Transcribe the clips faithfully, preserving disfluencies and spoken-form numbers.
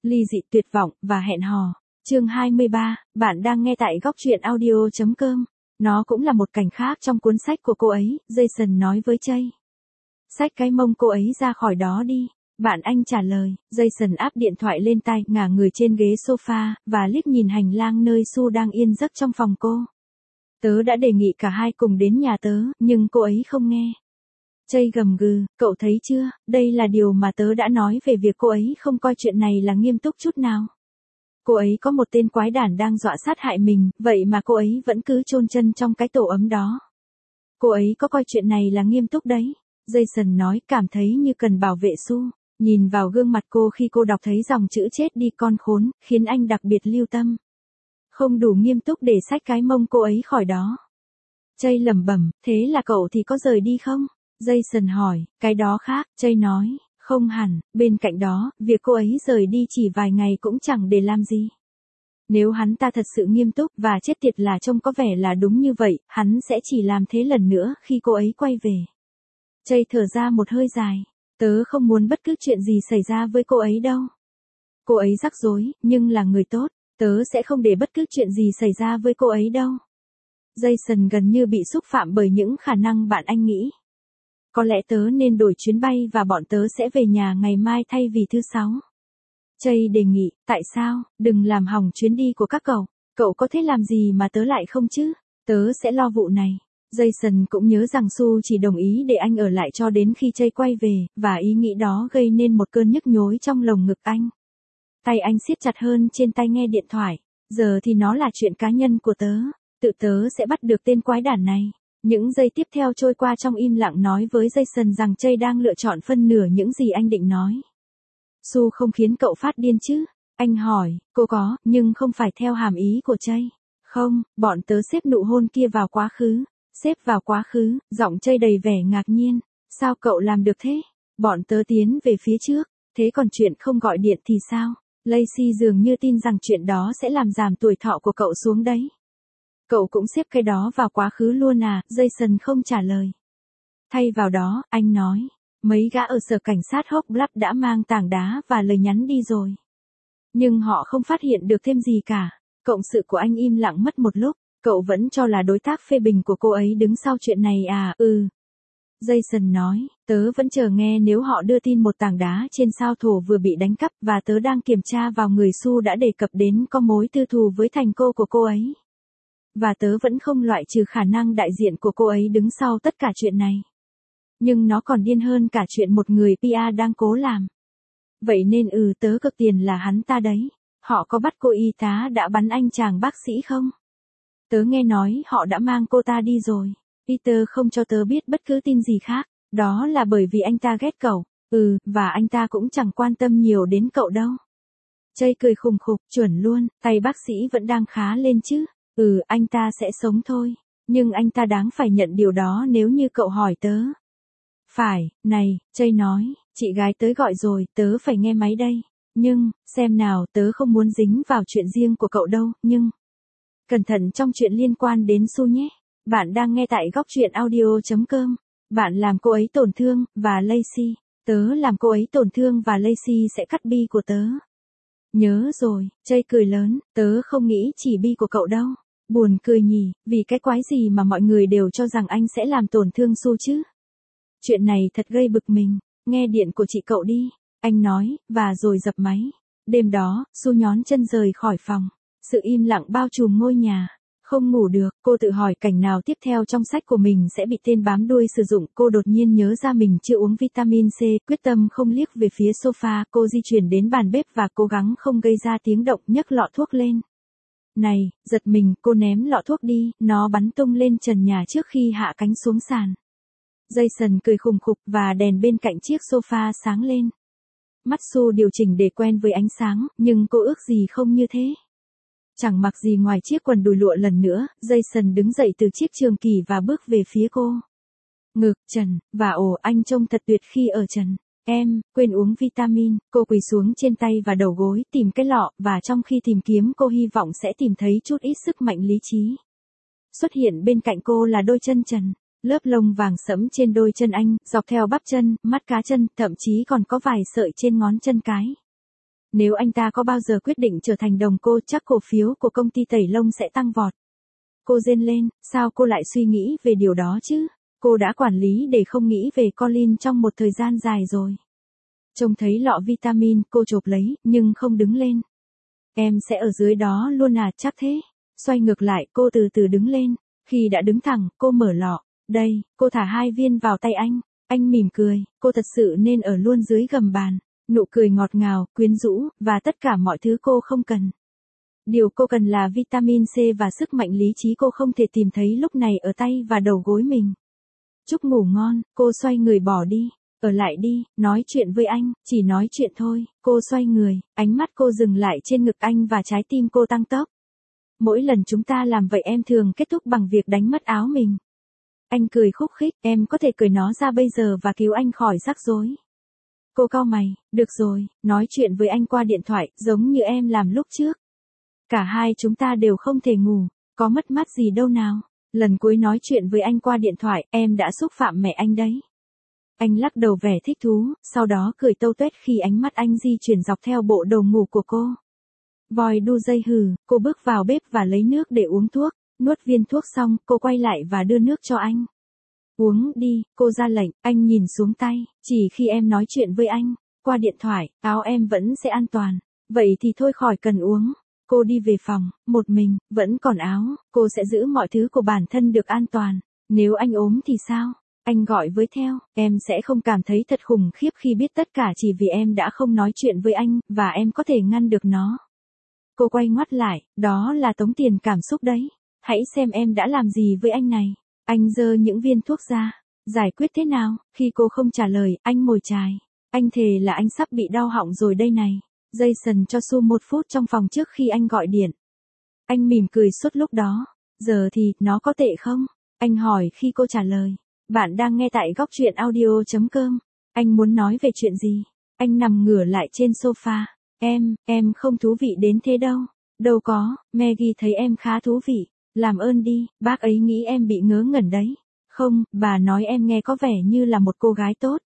ly dị, tuyệt vọng, và hẹn hò. Chương hai mươi ba, bạn đang nghe tại góc truyện audio chấm com. Nó cũng là một cảnh khác trong cuốn sách của cô ấy, Jason nói với Chey. Xách cái mông cô ấy ra khỏi đó đi. Bạn anh trả lời. Jason áp điện thoại lên tai, ngả người trên ghế sofa, và liếc nhìn hành lang nơi Sue đang yên giấc trong phòng cô. Tớ đã đề nghị cả hai cùng đến nhà tớ, nhưng cô ấy không nghe. Chey gầm gừ, cậu thấy chưa, đây là điều mà tớ đã nói về việc cô ấy không coi chuyện này là nghiêm túc chút nào. Cô ấy có một tên quái đản đang dọa sát hại mình, vậy mà cô ấy vẫn cứ chôn chân trong cái tổ ấm đó. Cô ấy có coi chuyện này là nghiêm túc đấy. Jason nói, cảm thấy như cần bảo vệ Sue. Nhìn vào gương mặt cô khi cô đọc thấy dòng chữ chết đi con khốn, khiến anh đặc biệt lưu tâm. Không đủ nghiêm túc để xách cái mông cô ấy khỏi đó. Chey lẩm bẩm, thế là cậu thì có rời đi không? Jason hỏi, cái đó khác. Chey nói, không hẳn, bên cạnh đó, việc cô ấy rời đi chỉ vài ngày cũng chẳng để làm gì. Nếu hắn ta thật sự nghiêm túc và chết tiệt là trông có vẻ là đúng như vậy, hắn sẽ chỉ làm thế lần nữa khi cô ấy quay về. Chey thở ra một hơi dài. Tớ không muốn bất cứ chuyện gì xảy ra với cô ấy đâu. Cô ấy rắc rối, nhưng là người tốt. Tớ sẽ không để bất cứ chuyện gì xảy ra với cô ấy đâu. Jason gần như bị xúc phạm bởi những khả năng bạn anh nghĩ. Có lẽ tớ nên đổi chuyến bay và bọn tớ sẽ về nhà ngày mai thay vì thứ sáu. Chey đề nghị, tại sao, đừng làm hỏng chuyến đi của các cậu. Cậu có thể làm gì mà tớ lại không chứ? Tớ sẽ lo vụ này. Jason cũng nhớ rằng Sue chỉ đồng ý để anh ở lại cho đến khi Chey quay về, và ý nghĩ đó gây nên một cơn nhức nhối trong lồng ngực anh. Tay anh siết chặt hơn trên tay nghe điện thoại. Giờ thì nó là chuyện cá nhân của tớ. Tự tớ sẽ bắt được tên quái đản này. Những giây tiếp theo trôi qua trong im lặng nói với Jason rằng Chey đang lựa chọn phân nửa những gì anh định nói. Sue không khiến cậu phát điên chứ? Anh hỏi, cô có, nhưng không phải theo hàm ý của Chey. Không, bọn tớ xếp nụ hôn kia vào quá khứ. Xếp vào quá khứ, giọng Chey đầy vẻ ngạc nhiên. Sao cậu làm được thế? Bọn tớ tiến về phía trước. Thế còn chuyện không gọi điện thì sao? Lacey dường như tin rằng chuyện đó sẽ làm giảm tuổi thọ của cậu xuống đấy. Cậu cũng xếp cái đó vào quá khứ luôn à? Jason không trả lời. Thay vào đó, anh nói, mấy gã ở sở cảnh sát Hog Bluff đã mang tảng đá và lời nhắn đi rồi. Nhưng họ không phát hiện được thêm gì cả. Cộng sự của anh im lặng mất một lúc. Cậu vẫn cho là đối tác phê bình của cô ấy đứng sau chuyện này à? Ừ. Jason nói, tớ vẫn chờ nghe nếu họ đưa tin một tảng đá trên sao thổ vừa bị đánh cắp, và tớ đang kiểm tra vào người Sue đã đề cập đến có mối tư thù với thành cô của cô ấy. Và tớ vẫn không loại trừ khả năng đại diện của cô ấy đứng sau tất cả chuyện này. Nhưng nó còn điên hơn cả chuyện một người pê e đang cố làm. Vậy nên ừ tớ cực tiền là hắn ta đấy. Họ có bắt cô y tá đã bắn anh chàng bác sĩ không? Tớ nghe nói họ đã mang cô ta đi rồi. Peter không cho tớ biết bất cứ tin gì khác. Đó là bởi vì anh ta ghét cậu. Ừ, và anh ta cũng chẳng quan tâm nhiều đến cậu đâu. Chey cười khùng khục, chuẩn luôn, tay bác sĩ vẫn đang khá lên chứ. Ừ, anh ta sẽ sống thôi. Nhưng anh ta đáng phải nhận điều đó nếu như cậu hỏi tớ. Phải, này, Chey nói, chị gái tới gọi rồi, tớ phải nghe máy đây. Nhưng, xem nào, tớ không muốn dính vào chuyện riêng của cậu đâu, nhưng... Cẩn thận trong chuyện liên quan đến Sue nhé. Bạn đang nghe tại góc truyện audio chấm com. Bạn làm cô ấy tổn thương, và Lacey. Tớ làm cô ấy tổn thương và Lacey sẽ cắt bi của tớ. Nhớ rồi, Chey cười lớn, tớ không nghĩ chỉ bi của cậu đâu. Buồn cười nhỉ, vì cái quái gì mà mọi người đều cho rằng anh sẽ làm tổn thương Sue chứ. Chuyện này thật gây bực mình. Nghe điện của chị cậu đi. Anh nói, và rồi dập máy. Đêm đó, Sue nhón chân rời khỏi phòng. Sự im lặng bao trùm ngôi nhà. Không ngủ được, cô tự hỏi cảnh nào tiếp theo trong sách của mình sẽ bị tên bám đuôi sử dụng. Cô đột nhiên nhớ ra mình chưa uống vitamin C, quyết tâm không liếc về phía sofa. Cô di chuyển đến bàn bếp và cố gắng không gây ra tiếng động, nhấc lọ thuốc lên. Này, giật mình, cô ném lọ thuốc đi, nó bắn tung lên trần nhà trước khi hạ cánh xuống sàn. Jason cười khùng khục và đèn bên cạnh chiếc sofa sáng lên. Mắt Sue điều chỉnh để quen với ánh sáng, nhưng cô ước gì không như thế. Chẳng mặc gì ngoài chiếc quần đùi lụa lần nữa, Jason đứng dậy từ chiếc trường kỳ và bước về phía cô. Ngực, trần, và ồ, anh trông thật tuyệt khi ở trần. Em, quên uống vitamin, cô quỳ xuống trên tay và đầu gối tìm cái lọ, và trong khi tìm kiếm cô hy vọng sẽ tìm thấy chút ít sức mạnh lý trí. Xuất hiện bên cạnh cô là đôi chân trần, lớp lông vàng sẫm trên đôi chân anh, dọc theo bắp chân, mắt cá chân, thậm chí còn có vài sợi trên ngón chân cái. Nếu anh ta có bao giờ quyết định trở thành đồng cô chắc cổ phiếu của công ty tẩy lông sẽ tăng vọt. Cô rên lên, sao cô lại suy nghĩ về điều đó chứ? Cô đã quản lý để không nghĩ về Colin trong một thời gian dài rồi. Trông thấy lọ vitamin, cô chộp lấy, nhưng không đứng lên. Em sẽ ở dưới đó luôn à, chắc thế. Xoay ngược lại, cô từ từ đứng lên. Khi đã đứng thẳng, cô mở lọ. Đây, cô thả hai viên vào tay anh. Anh mỉm cười, cô thật sự nên ở luôn dưới gầm bàn. Nụ cười ngọt ngào, quyến rũ, và tất cả mọi thứ cô không cần. Điều cô cần là vitamin C và sức mạnh lý trí cô không thể tìm thấy lúc này ở tay và đầu gối mình. Chúc ngủ ngon, cô xoay người bỏ đi. Ở lại đi, nói chuyện với anh, chỉ nói chuyện thôi. Cô xoay người, ánh mắt cô dừng lại trên ngực anh và trái tim cô tăng tốc. Mỗi lần chúng ta làm vậy em thường kết thúc bằng việc đánh mất áo mình. Anh cười khúc khích, em có thể cởi nó ra bây giờ và cứu anh khỏi rắc rối. Cô cau mày, được rồi, nói chuyện với anh qua điện thoại, giống như em làm lúc trước. Cả hai chúng ta đều không thể ngủ, có mất mát gì đâu nào. Lần cuối nói chuyện với anh qua điện thoại, em đã xúc phạm mẹ anh đấy. Anh lắc đầu vẻ thích thú, sau đó cười tâu tuét khi ánh mắt anh di chuyển dọc theo bộ đồ ngủ của cô. Vòi đu dây hừ, cô bước vào bếp và lấy nước để uống thuốc, nuốt viên thuốc xong, cô quay lại và đưa nước cho anh. Uống đi, cô ra lệnh, anh nhìn xuống tay, chỉ khi em nói chuyện với anh, qua điện thoại, áo em vẫn sẽ an toàn, vậy thì thôi khỏi cần uống. Cô đi về phòng, một mình, vẫn còn áo, cô sẽ giữ mọi thứ của bản thân được an toàn. Nếu anh ốm thì sao? Anh gọi với theo, em sẽ không cảm thấy thật khủng khiếp khi biết tất cả chỉ vì em đã không nói chuyện với anh, và em có thể ngăn được nó. Cô quay ngoắt lại, đó là tống tiền cảm xúc đấy. Hãy xem em đã làm gì với anh này. Anh giơ những viên thuốc ra. Giải quyết thế nào? Khi cô không trả lời, anh mồi chài. Anh thề là anh sắp bị đau họng rồi đây này. Jason cho Su một phút trong phòng trước khi anh gọi điện. Anh mỉm cười suốt lúc đó. Giờ thì, nó có tệ không? Anh hỏi khi cô trả lời. Bạn đang nghe tại góc truyện audio chấm com. Anh muốn nói về chuyện gì? Anh nằm ngửa lại trên sofa. Em, em không thú vị đến thế đâu. Đâu có, Maggie thấy em khá thú vị. Làm ơn đi, bác ấy nghĩ em bị ngớ ngẩn đấy. Không, bà nói em nghe có vẻ như là một cô gái tốt.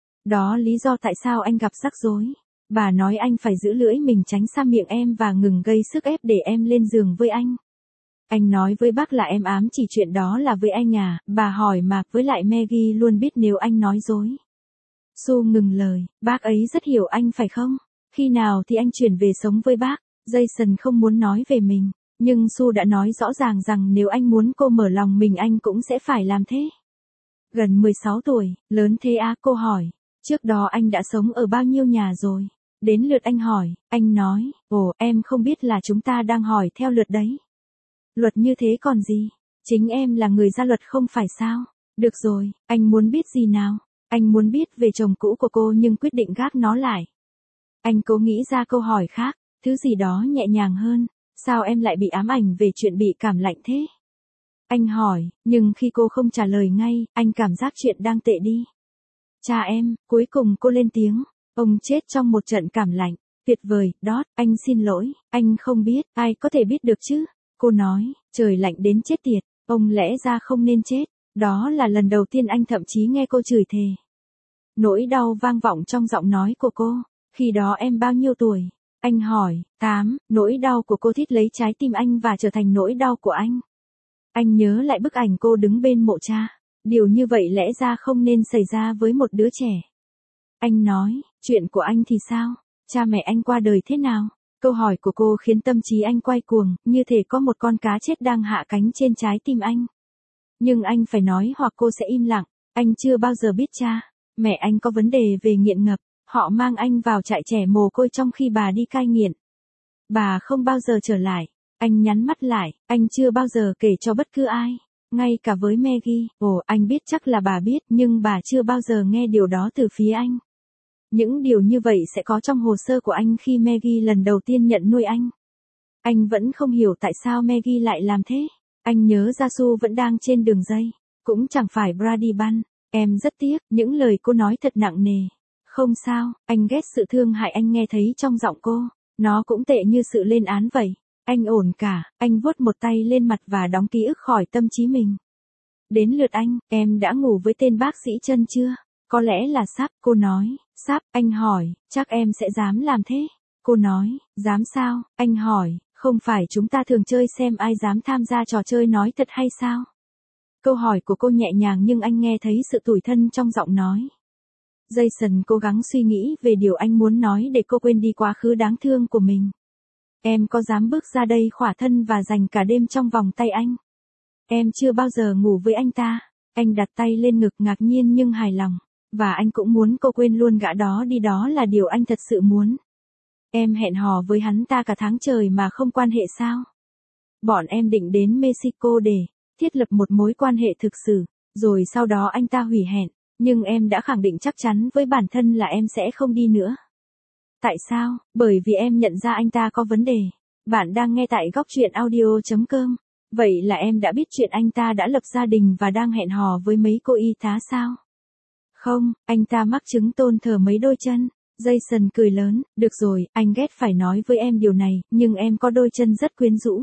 Đó lý do tại sao anh gặp rắc rối. Bà nói anh phải giữ lưỡi mình tránh xa miệng em và ngừng gây sức ép để em lên giường với anh. Anh nói với bác là em ám chỉ chuyện đó là với anh à, bà hỏi mà, với lại Maggie luôn biết nếu anh nói dối. Su ngừng lời, bác ấy rất hiểu anh phải không? Khi nào thì anh chuyển về sống với bác? Jason không muốn nói về mình, nhưng Su đã nói rõ ràng rằng nếu anh muốn cô mở lòng mình anh cũng sẽ phải làm thế. Gần mười sáu tuổi, lớn thế á, cô hỏi. Trước đó anh đã sống ở bao nhiêu nhà rồi? Đến lượt anh hỏi, anh nói, ồ, em không biết là chúng ta đang hỏi theo lượt đấy. Luật như thế còn gì? Chính em là người ra luật không phải sao? Được rồi, anh muốn biết gì nào? Anh muốn biết về chồng cũ của cô nhưng quyết định gác nó lại. Anh cố nghĩ ra câu hỏi khác, thứ gì đó nhẹ nhàng hơn. Sao em lại bị ám ảnh về chuyện bị cảm lạnh thế? Anh hỏi, nhưng khi cô không trả lời ngay, anh cảm giác chuyện đang tệ đi. Cha em, cuối cùng cô lên tiếng, ông chết trong một trận cảm lạnh. Tuyệt vời, Dot, anh xin lỗi, anh không biết, ai có thể biết được chứ? Cô nói, trời lạnh đến chết tiệt, ông lẽ ra không nên chết. Đó là lần đầu tiên anh thậm chí nghe cô chửi thề. Nỗi đau vang vọng trong giọng nói của cô. Khi đó em bao nhiêu tuổi? Anh hỏi, tám, nỗi đau của cô thít lấy trái tim anh và trở thành nỗi đau của anh. Anh nhớ lại bức ảnh cô đứng bên mộ cha. Điều như vậy lẽ ra không nên xảy ra với một đứa trẻ. Anh nói, chuyện của anh thì sao? Cha mẹ anh qua đời thế nào? Câu hỏi của cô khiến tâm trí anh quay cuồng, như thể có một con cá chết đang hạ cánh trên trái tim anh. Nhưng anh phải nói hoặc cô sẽ im lặng. Anh chưa bao giờ biết cha mẹ anh có vấn đề về nghiện ngập. Họ mang anh vào trại trẻ mồ côi trong khi bà đi cai nghiện. Bà không bao giờ trở lại. Anh nhắn mắt lại, anh chưa bao giờ kể cho bất cứ ai. Ngay cả với Maggie, ồ, anh biết chắc là bà biết, nhưng bà chưa bao giờ nghe điều đó từ phía anh. Những điều như vậy sẽ có trong hồ sơ của anh khi Maggie lần đầu tiên nhận nuôi anh. Anh vẫn không hiểu tại sao Maggie lại làm thế. Anh nhớ ra Su vẫn đang trên đường dây. Cũng chẳng phải Brady Bunch. Em rất tiếc, những lời cô nói thật nặng nề. Không sao, anh ghét sự thương hại anh nghe thấy trong giọng cô. Nó cũng tệ như sự lên án vậy. Anh ổn cả, anh vuốt một tay lên mặt và đóng ký ức khỏi tâm trí mình. Đến lượt anh, em đã ngủ với tên bác sĩ chân chưa? Có lẽ là sắp, cô nói. Sắp, anh hỏi, chắc em sẽ dám làm thế. Cô nói, dám sao, anh hỏi, không phải chúng ta thường chơi xem ai dám tham gia trò chơi nói thật hay sao? Câu hỏi của cô nhẹ nhàng nhưng anh nghe thấy sự tủi thân trong giọng nói. Jason cố gắng suy nghĩ về điều anh muốn nói để cô quên đi quá khứ đáng thương của mình. Em có dám bước ra đây khỏa thân và dành cả đêm trong vòng tay anh? Em chưa bao giờ ngủ với anh ta. Anh đặt tay lên ngực ngạc nhiên nhưng hài lòng. Và anh cũng muốn cô quên luôn gã đó đi, đó là điều anh thật sự muốn. Em hẹn hò với hắn ta cả tháng trời mà không quan hệ sao? Bọn em định đến Mexico để thiết lập một mối quan hệ thực sự, rồi sau đó anh ta hủy hẹn, nhưng em đã khẳng định chắc chắn với bản thân là em sẽ không đi nữa. Tại sao? Bởi vì em nhận ra anh ta có vấn đề. Bạn đang nghe tại góc truyện audio chấm com. Vậy là em đã biết chuyện anh ta đã lập gia đình và đang hẹn hò với mấy cô y tá sao? Không, anh ta mắc chứng tôn thờ mấy đôi chân. Jason cười lớn, được rồi, anh ghét phải nói với em điều này, nhưng em có đôi chân rất quyến rũ.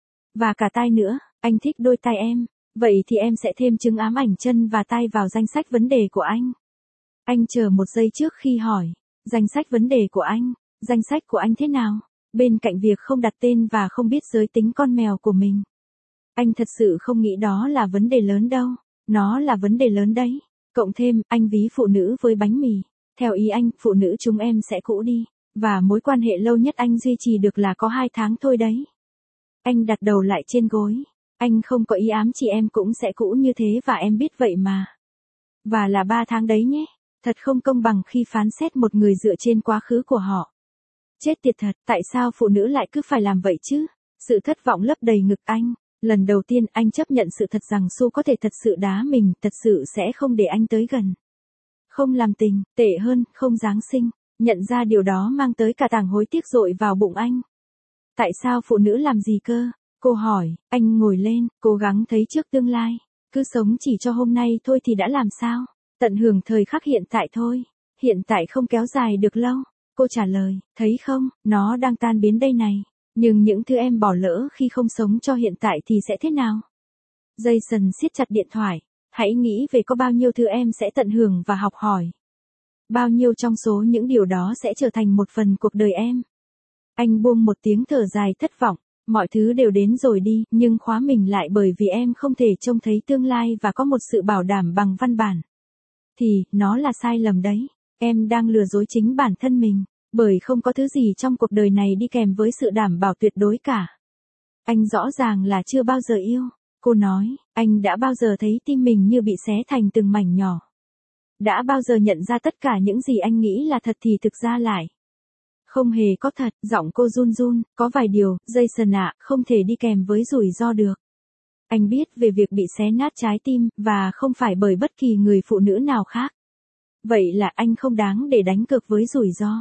Và cả tai nữa, anh thích đôi tai em. Vậy thì em sẽ thêm chứng ám ảnh chân và tai vào danh sách vấn đề của anh. Anh chờ một giây trước khi hỏi. Danh sách vấn đề của anh, danh sách của anh thế nào? Bên cạnh việc không đặt tên và không biết giới tính con mèo của mình. Anh thật sự không nghĩ đó là vấn đề lớn đâu. Nó là vấn đề lớn đấy. Cộng thêm, anh ví phụ nữ với bánh mì. Theo ý anh, phụ nữ chúng em sẽ cũ đi. Và mối quan hệ lâu nhất anh duy trì được là có hai tháng thôi đấy. Anh đặt đầu lại trên gối. Anh không có ý ám chị em cũng sẽ cũ như thế và em biết vậy mà. Và là ba tháng đấy nhé. Thật không công bằng khi phán xét một người dựa trên quá khứ của họ. Chết tiệt thật, tại sao phụ nữ lại cứ phải làm vậy chứ? Sự thất vọng lấp đầy ngực anh. Lần đầu tiên anh chấp nhận sự thật rằng Su có thể thật sự đá mình, thật sự sẽ không để anh tới gần. Không làm tình, tệ hơn, không giáng sinh. Nhận ra điều đó mang tới cả tảng hối tiếc dội vào bụng anh. Tại sao phụ nữ làm gì cơ? Cô hỏi, anh ngồi lên, cố gắng thấy trước tương lai. Cứ sống chỉ cho hôm nay thôi thì đã làm sao? Tận hưởng thời khắc hiện tại thôi. Hiện tại không kéo dài được lâu. Cô trả lời, thấy không, nó đang tan biến đây này. Nhưng những thứ em bỏ lỡ khi không sống cho hiện tại thì sẽ thế nào? Jason siết chặt điện thoại. Hãy nghĩ về có bao nhiêu thứ em sẽ tận hưởng và học hỏi. Bao nhiêu trong số những điều đó sẽ trở thành một phần cuộc đời em. Anh buông một tiếng thở dài thất vọng. Mọi thứ đều đến rồi đi, nhưng khóa mình lại bởi vì em không thể trông thấy tương lai và có một sự bảo đảm bằng văn bản. Thì, nó là sai lầm đấy. Em đang lừa dối chính bản thân mình, bởi không có thứ gì trong cuộc đời này đi kèm với sự đảm bảo tuyệt đối cả. Anh rõ ràng là chưa bao giờ yêu. Cô nói, anh đã bao giờ thấy tim mình như bị xé thành từng mảnh nhỏ. Đã bao giờ nhận ra tất cả những gì anh nghĩ là thật thì thực ra lại không hề có thật. Giọng cô run run, có vài điều, Jason ạ, không thể đi kèm với rủi ro được. Anh biết về việc bị xé nát trái tim, và không phải bởi bất kỳ người phụ nữ nào khác. Vậy là anh không đáng để đánh cược với rủi ro.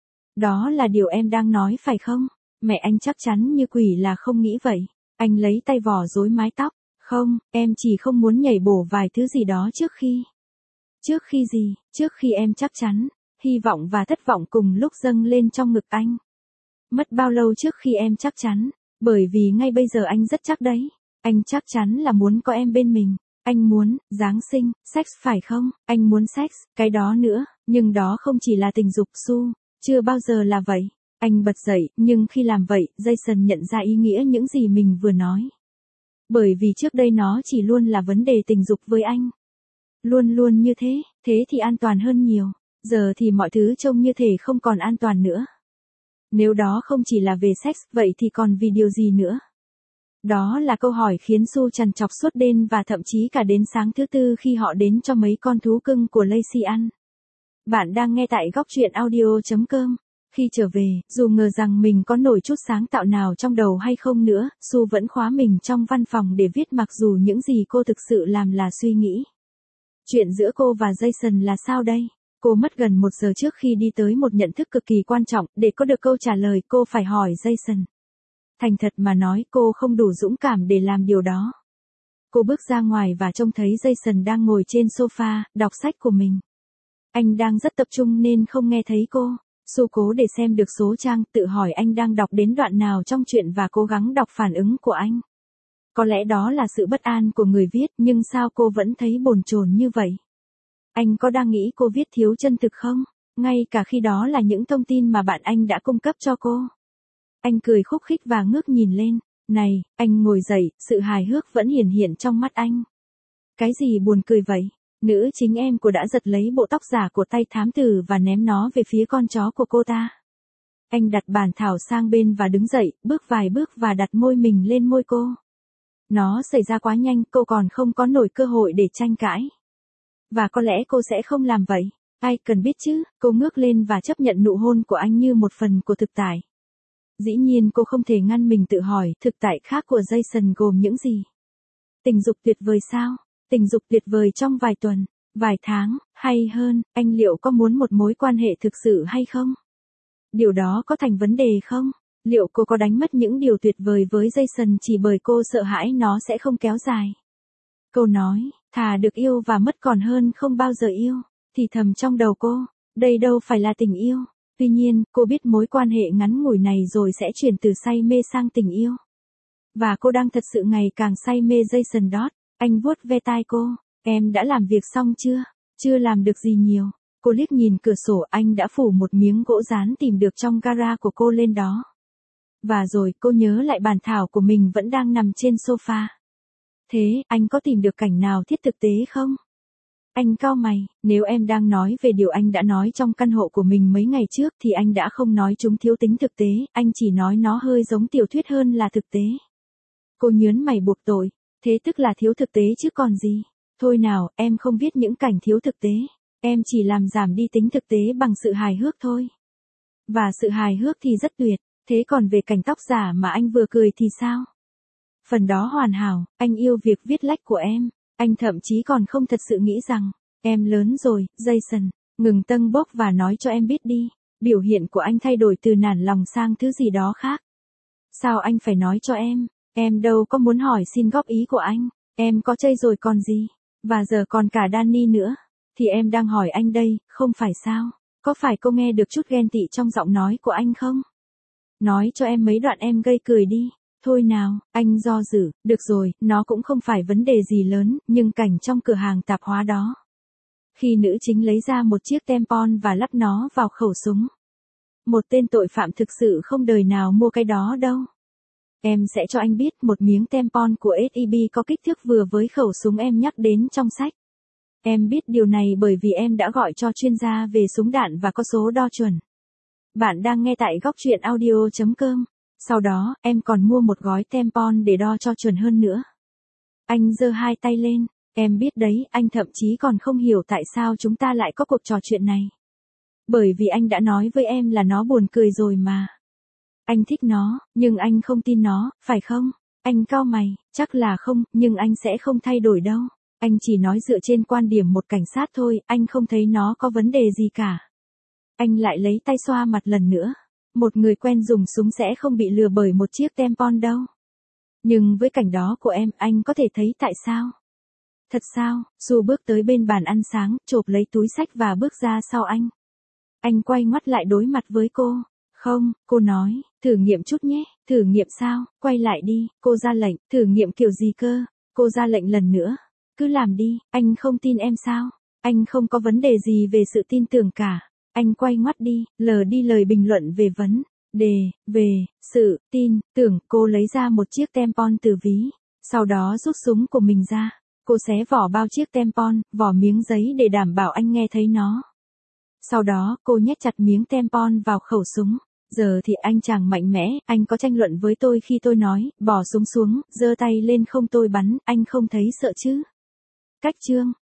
Đó là điều em đang nói phải không? Mẹ anh chắc chắn như quỷ là không nghĩ vậy. Anh lấy tay vò rối mái tóc. Không, em chỉ không muốn nhảy bổ vài thứ gì đó trước khi. Trước khi gì? Trước khi em chắc chắn. Hy vọng và thất vọng cùng lúc dâng lên trong ngực anh. Mất bao lâu trước khi em chắc chắn? Bởi vì ngay bây giờ anh rất chắc đấy. Anh chắc chắn là muốn có em bên mình. Anh muốn, Giáng sinh, sex phải không? Anh muốn sex, cái đó nữa, nhưng đó không chỉ là tình dục Su, chưa bao giờ là vậy. Anh bật dậy, nhưng khi làm vậy, Jason nhận ra ý nghĩa những gì mình vừa nói. Bởi vì trước đây nó chỉ luôn là vấn đề tình dục với anh. Luôn luôn như thế, thế thì an toàn hơn nhiều. Giờ thì mọi thứ trông như thể không còn an toàn nữa. Nếu đó không chỉ là về sex, vậy thì còn vì điều gì nữa? Đó là câu hỏi khiến Su trằn trọc suốt đêm và thậm chí cả đến sáng thứ tư khi họ đến cho mấy con thú cưng của Lacey ăn. Bạn đang nghe tại góc truyện audio chấm com. Khi trở về, dù ngờ rằng mình có nổi chút sáng tạo nào trong đầu hay không nữa, Su vẫn khóa mình trong văn phòng để viết mặc dù những gì cô thực sự làm là suy nghĩ. Chuyện giữa cô và Jason là sao đây? Cô mất gần một giờ trước khi đi tới một nhận thức cực kỳ quan trọng, để có được câu trả lời cô phải hỏi Jason. Thành thật mà nói cô không đủ dũng cảm để làm điều đó. Cô bước ra ngoài và trông thấy Jason đang ngồi trên sofa, đọc sách của mình. Anh đang rất tập trung nên không nghe thấy cô. Su cố để xem được số trang, tự hỏi anh đang đọc đến đoạn nào trong chuyện và cố gắng đọc phản ứng của anh. Có lẽ đó là sự bất an của người viết, nhưng sao cô vẫn thấy bồn chồn như vậy? Anh có đang nghĩ cô viết thiếu chân thực không? Ngay cả khi đó là những thông tin mà bạn anh đã cung cấp cho cô. Anh cười khúc khích và ngước nhìn lên. Này, anh ngồi dậy, sự hài hước vẫn hiển hiện trong mắt anh. Cái gì buồn cười vậy? Nữ chính em của đã giật lấy bộ tóc giả của tay thám tử và ném nó về phía con chó của cô ta. Anh đặt bàn thảo sang bên và đứng dậy, bước vài bước và đặt môi mình lên môi cô. Nó xảy ra quá nhanh, cô còn không có nổi cơ hội để tranh cãi. Và có lẽ cô sẽ không làm vậy. Ai cần biết chứ, cô ngước lên và chấp nhận nụ hôn của anh như một phần của thực tại. Dĩ nhiên cô không thể ngăn mình tự hỏi thực tại khác của Jason gồm những gì. Tình dục tuyệt vời sao? Tình dục tuyệt vời trong vài tuần, vài tháng, hay hơn, anh liệu có muốn một mối quan hệ thực sự hay không? Điều đó có thành vấn đề không? Liệu cô có đánh mất những điều tuyệt vời với Jason chỉ bởi cô sợ hãi nó sẽ không kéo dài? Cô nói, thà được yêu và mất còn hơn không bao giờ yêu, thì thầm trong đầu cô, đây đâu phải là tình yêu. Tuy nhiên, cô biết mối quan hệ ngắn ngủi này rồi sẽ chuyển từ say mê sang tình yêu. Và cô đang thật sự ngày càng say mê Jason Dodd. Anh vuốt ve tai cô, em đã làm việc xong chưa? Chưa làm được gì nhiều. Cô liếc nhìn cửa sổ, anh đã phủ một miếng gỗ dán tìm được trong gara của cô lên đó. Và rồi cô nhớ lại bàn thảo của mình vẫn đang nằm trên sofa. Thế, anh có tìm được cảnh nào thiết thực tế không? Anh cau mày, nếu em đang nói về điều anh đã nói trong căn hộ của mình mấy ngày trước thì anh đã không nói chúng thiếu tính thực tế, anh chỉ nói nó hơi giống tiểu thuyết hơn là thực tế. Cô nhớn mày buộc tội, thế tức là thiếu thực tế chứ còn gì. Thôi nào, em không viết những cảnh thiếu thực tế, em chỉ làm giảm đi tính thực tế bằng sự hài hước thôi. Và sự hài hước thì rất tuyệt, thế còn về cảnh tóc giả mà anh vừa cười thì sao? Phần đó hoàn hảo, anh yêu việc viết lách của em. Anh thậm chí còn không thật sự nghĩ rằng, em lớn rồi, Jason, ngừng tâng bốc và nói cho em biết đi. Biểu hiện của anh thay đổi từ nản lòng sang thứ gì đó khác. Sao anh phải nói cho em? Em đâu có muốn hỏi xin góp ý của anh. Em có chơi rồi còn gì. Và giờ còn cả Danny nữa. Thì em đang hỏi anh đây, không phải sao? Có phải cô nghe được chút ghen tị trong giọng nói của anh không? Nói cho em mấy đoạn em gây cười đi. Thôi nào, anh do dự, được rồi, nó cũng không phải vấn đề gì lớn, nhưng cảnh trong cửa hàng tạp hóa đó. Khi nữ chính lấy ra một chiếc tampon và lắp nó vào khẩu súng. Một tên tội phạm thực sự không đời nào mua cái đó đâu. Em sẽ cho anh biết một miếng tampon của ét e bê có kích thước vừa với khẩu súng em nhắc đến trong sách. Em biết điều này bởi vì em đã gọi cho chuyên gia về súng đạn và có số đo chuẩn. Bạn đang nghe tại góc truyện audio chấm com. Sau đó, em còn mua một gói tampon để đo cho chuẩn hơn nữa. Anh giơ hai tay lên, em biết đấy, anh thậm chí còn không hiểu tại sao chúng ta lại có cuộc trò chuyện này. Bởi vì anh đã nói với em là nó buồn cười rồi mà. Anh thích nó, nhưng anh không tin nó, phải không? Anh cau mày, chắc là không, nhưng anh sẽ không thay đổi đâu. Anh chỉ nói dựa trên quan điểm một cảnh sát thôi, anh không thấy nó có vấn đề gì cả. Anh lại lấy tay xoa mặt lần nữa. Một người quen dùng súng sẽ không bị lừa bởi một chiếc tampon đâu. Nhưng với cảnh đó của em, anh có thể thấy tại sao. Thật sao? Sue bước tới bên bàn ăn sáng, chộp lấy túi xách và bước ra sau anh. Anh quay ngoắt lại đối mặt với cô. Không, cô nói, thử nghiệm chút nhé. Thử nghiệm sao? Quay lại đi, cô ra lệnh. Thử nghiệm kiểu gì cơ? Cô ra lệnh lần nữa. Cứ làm đi, anh không tin em sao? Anh không có vấn đề gì về sự tin tưởng cả. Anh quay ngoắt đi, lờ đi lời bình luận về vấn đề, về, sự, tin, tưởng. Cô lấy ra một chiếc tampon từ ví. Sau đó rút súng của mình ra. Cô xé vỏ bao chiếc tampon, vỏ miếng giấy để đảm bảo anh nghe thấy nó. Sau đó, cô nhét chặt miếng tampon vào khẩu súng. Giờ thì anh chàng mạnh mẽ, anh có tranh luận với tôi khi tôi nói, bỏ súng xuống, giơ tay lên không tôi bắn, anh không thấy sợ chứ? Cách chương